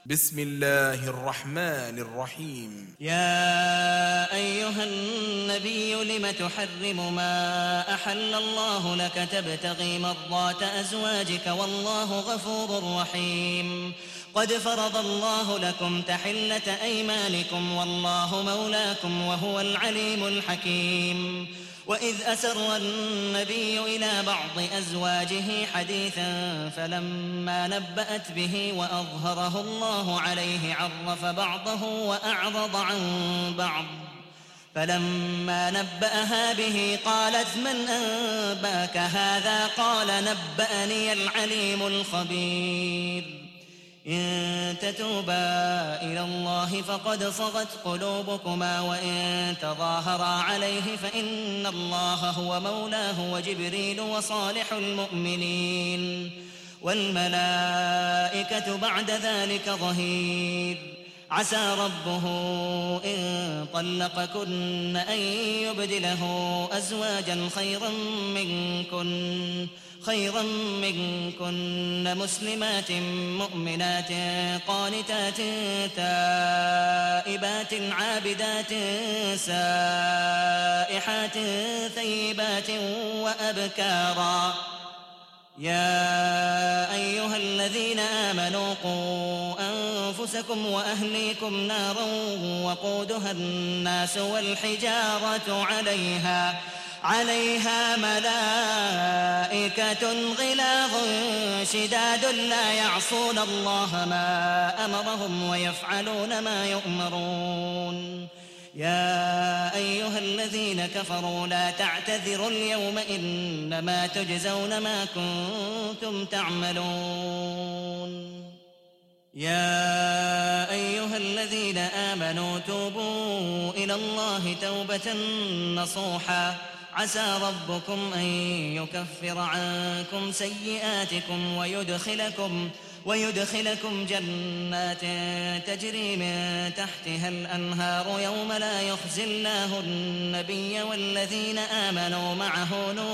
بسم الله الرحمن الرحيم. يا أيها النبي لم تحرم ما أحل الله لك تبتغي مرضات أزواجك والله غفور رحيم. قد فرض الله لكم تحلة أيمانكم والله مولاكم وهو العليم الحكيم. وإذ أسر النبي إلى بعض أزواجه حديثا فلما نبأت به وأظهره الله عليه عرف بعضه وأعرض عن بعض. فلما نبأها به قالت من أنبأك هذا؟ قال نبأني العليم الخبير. إن تتوبا إلى الله فقد صغت قلوبكما وإن تظاهرا عليه فإن الله هو مولاه وجبريل وصالح المؤمنين والملائكة بعد ذلك ظهير. عسى ربه إن طلقكن أن يبدله أزواجا خيرا منكن مسلمات مؤمنات قانتات تائبات عابدات سائحات ثيبات وأبكارا. يا أيها الذين آمنوا قوا أنفسكم وأهليكم نارا وقودها الناس والحجارة عليها ملائكة غلاظ شداد لا يعصون الله ما أمرهم ويفعلون ما يؤمرون. يا أيها الذين كفروا لا تعتذروا اليوم إنما تجزون ما كنتم تعملون. يا أيها الذين آمنوا توبوا إلى الله توبة نصوحا عسى ربكم أن يكفر عنكم سيئاتكم ويدخلكم جنات تجري من تحتها الأنهار يوم لا يخزي الله النبي والذين آمنوا معه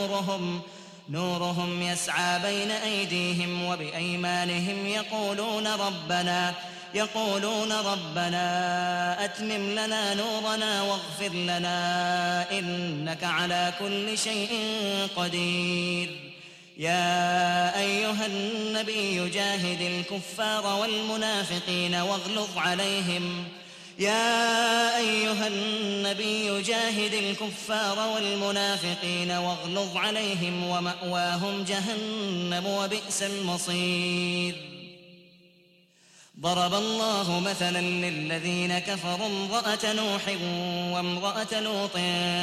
نورهم يسعى بين أيديهم وبأيمانهم يقولون ربنا أتمم لنا نورنا واغفر لنا إنك على كل شيء قدير. يا أيها النبي جاهد الكفار والمنافقين واغلظ عليهم ومأواهم جهنم وبئس المصير. ضرب الله مثلا للذين كفروا امرأة نوح وامرأة لوط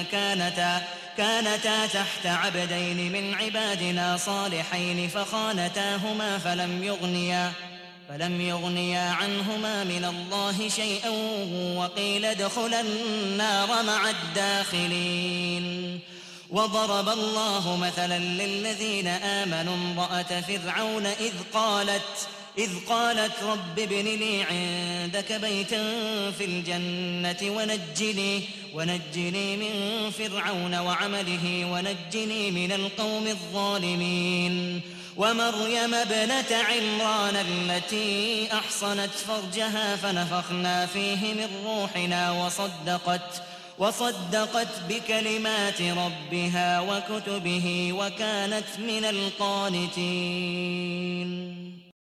كانتا تحت عبدين من عبادنا صالحين فخانتاهما فلم يغنيا عنهما من الله شيئا وقيل ادخلا النار مع الداخلين. وضرب الله مثلا للذين آمنوا امرأة فرعون إذ قالت رب ابن لي عندك بيتا في الجنة ونجني من فرعون وعمله ونجني من القوم الظالمين. ومريم ابنة عمران التي أحصنت فرجها فنفخنا فيه من روحنا وصدقت بكلمات ربها وكتبه وكانت من القانتين.